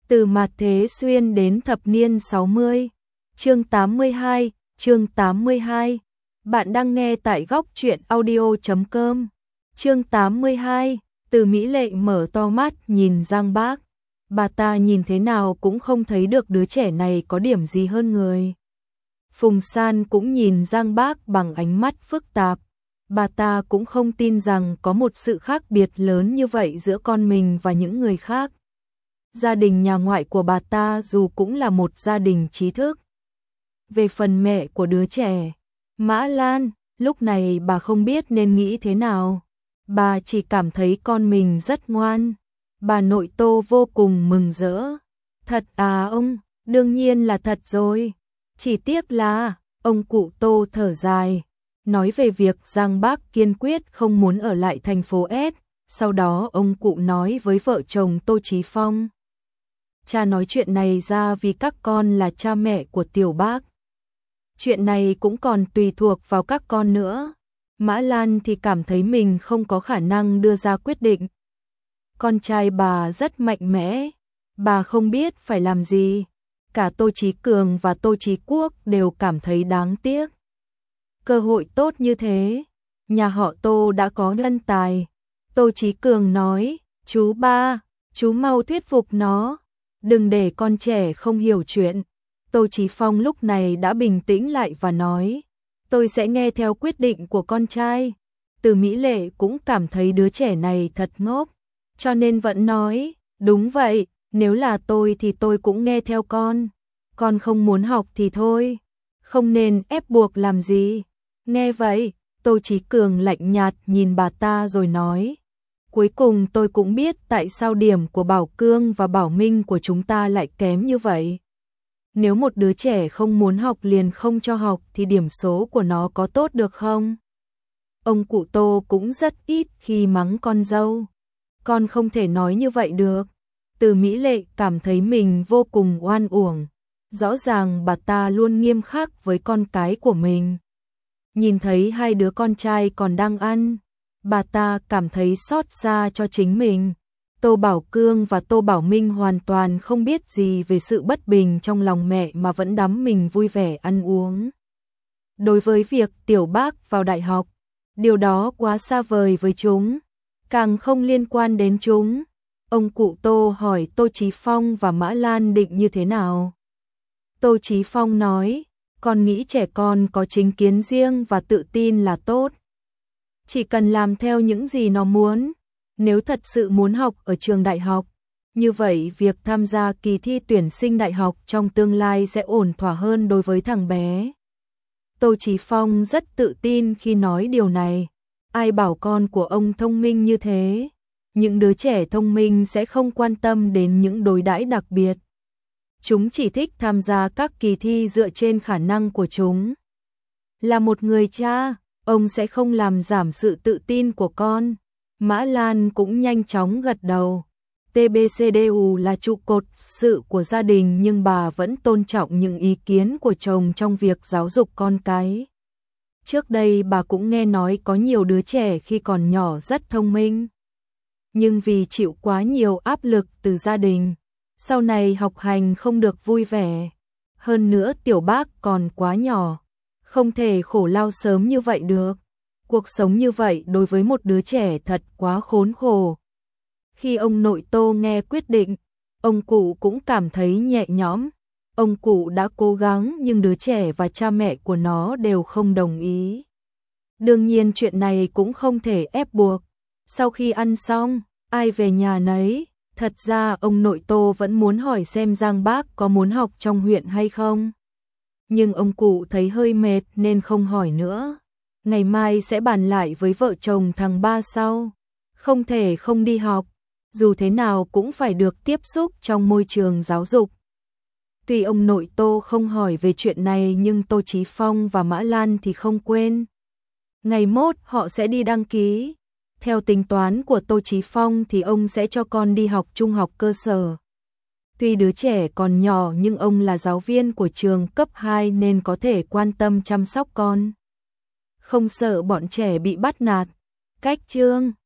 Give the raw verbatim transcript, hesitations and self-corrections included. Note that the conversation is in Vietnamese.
Từ mạt thế xuyên đến thập niên sáu mươi. Chương tám mươi hai, chương tám mươi hai. Bạn đang nghe tại góc truyện audio chấm com. Chương tám mươi hai, Từ Mỹ Lệ mở to mắt nhìn Giang Bác. Bà ta nhìn thế nào cũng không thấy được đứa trẻ này có điểm gì hơn người. Phùng San cũng nhìn Giang Bác bằng ánh mắt phức tạp. Bà ta cũng không tin rằng có một sự khác biệt lớn như vậy giữa con mình và những người khác. Gia đình nhà ngoại của bà ta dù cũng là một gia đình trí thức. Về phần mẹ của đứa trẻ, Mã Lan, lúc này bà không biết nên nghĩ thế nào. Bà chỉ cảm thấy con mình rất ngoan. Bà nội Tô vô cùng mừng rỡ. Thật à ông, đương nhiên là thật rồi. Chỉ tiếc là, ông cụ Tô thở dài, nói về việc Giang Bác kiên quyết không muốn ở lại thành phố S. Sau đó ông cụ nói với vợ chồng Tô Chí Phong. Cha nói chuyện này ra vì các con là cha mẹ của Tiểu Bác. Chuyện này cũng còn tùy thuộc vào các con nữa. Mã Lan thì cảm thấy mình không có khả năng đưa ra quyết định. Con trai bà rất mạnh mẽ, bà không biết phải làm gì. Cả Tô Chí Cường và Tô Chí Quốc đều cảm thấy đáng tiếc. Cơ hội tốt như thế, nhà họ Tô đã có nhân tài. Tô Chí Cường nói, chú ba, chú mau thuyết phục nó, đừng để con trẻ không hiểu chuyện. Tô Chí Phong lúc này đã bình tĩnh lại và nói, tôi sẽ nghe theo quyết định của con trai. Từ Mỹ Lệ cũng cảm thấy đứa trẻ này thật ngốc, cho nên vẫn nói, đúng vậy, nếu là tôi thì tôi cũng nghe theo con. Con không muốn học thì thôi, không nên ép buộc làm gì. Nghe vậy, Tô Chí Cường lạnh nhạt nhìn bà ta rồi nói, cuối cùng tôi cũng biết tại sao điểm của Bảo Cương và Bảo Minh của chúng ta lại kém như vậy. Nếu một đứa trẻ không muốn học liền không cho học thì điểm số của nó có tốt được không? Ông cụ Tô cũng rất ít khi mắng con dâu. Con không thể nói như vậy được. Từ Mỹ Lệ cảm thấy mình vô cùng oan uổng. Rõ ràng bà ta luôn nghiêm khắc với con cái của mình. Nhìn thấy hai đứa con trai còn đang ăn, bà ta cảm thấy xót xa cho chính mình. Tô Bảo Cương và Tô Bảo Minh hoàn toàn không biết gì về sự bất bình trong lòng mẹ mà vẫn đắm mình vui vẻ ăn uống. Đối với việc Tiểu Bác vào đại học, điều đó quá xa vời với chúng, càng không liên quan đến chúng. Ông cụ Tô hỏi Tô Chí Phong và Mã Lan định như thế nào. Tô Chí Phong nói, con nghĩ trẻ con có chính kiến riêng và tự tin là tốt. Chỉ cần làm theo những gì nó muốn. Nếu thật sự muốn học ở trường đại học, như vậy việc tham gia kỳ thi tuyển sinh đại học trong tương lai sẽ ổn thỏa hơn đối với thằng bé. Tô Chí Phong rất tự tin khi nói điều này. Ai bảo con của ông thông minh như thế? Những đứa trẻ thông minh sẽ không quan tâm đến những đối đãi đặc biệt. Chúng chỉ thích tham gia các kỳ thi dựa trên khả năng của chúng. Là một người cha, ông sẽ không làm giảm sự tự tin của con. Mã Lan cũng nhanh chóng gật đầu. tê bê xê đê u là trụ cột sự của gia đình nhưng bà vẫn tôn trọng những ý kiến của chồng trong việc giáo dục con cái. Trước đây bà cũng nghe nói có nhiều đứa trẻ khi còn nhỏ rất thông minh. Nhưng vì chịu quá nhiều áp lực từ gia đình, sau này học hành không được vui vẻ. Hơn nữa Tiểu Bác còn quá nhỏ, không thể khổ lao sớm như vậy được. Cuộc sống như vậy đối với một đứa trẻ thật quá khốn khổ. Khi ông nội Tô nghe quyết định, ông cụ cũng cảm thấy nhẹ nhõm. Ông cụ đã cố gắng nhưng đứa trẻ và cha mẹ của nó đều không đồng ý. Đương nhiên chuyện này cũng không thể ép buộc. Sau khi ăn xong, ai về nhà nấy. Thật ra ông nội Tô vẫn muốn hỏi xem Giang Bác có muốn học trong huyện hay không. Nhưng ông cụ thấy hơi mệt nên không hỏi nữa. Ngày mai sẽ bàn lại với vợ chồng thằng ba sau. Không thể không đi học, dù thế nào cũng phải được tiếp xúc trong môi trường giáo dục. Tuy ông nội Tô không hỏi về chuyện này nhưng Tô Chí Phong và Mã Lan thì không quên. Ngày mốt họ sẽ đi đăng ký. Theo tính toán của Tô Chí Phong thì ông sẽ cho con đi học trung học cơ sở. Tuy đứa trẻ còn nhỏ nhưng ông là giáo viên của trường cấp hai nên có thể quan tâm chăm sóc con. Không sợ bọn trẻ bị bắt nạt. Cách chương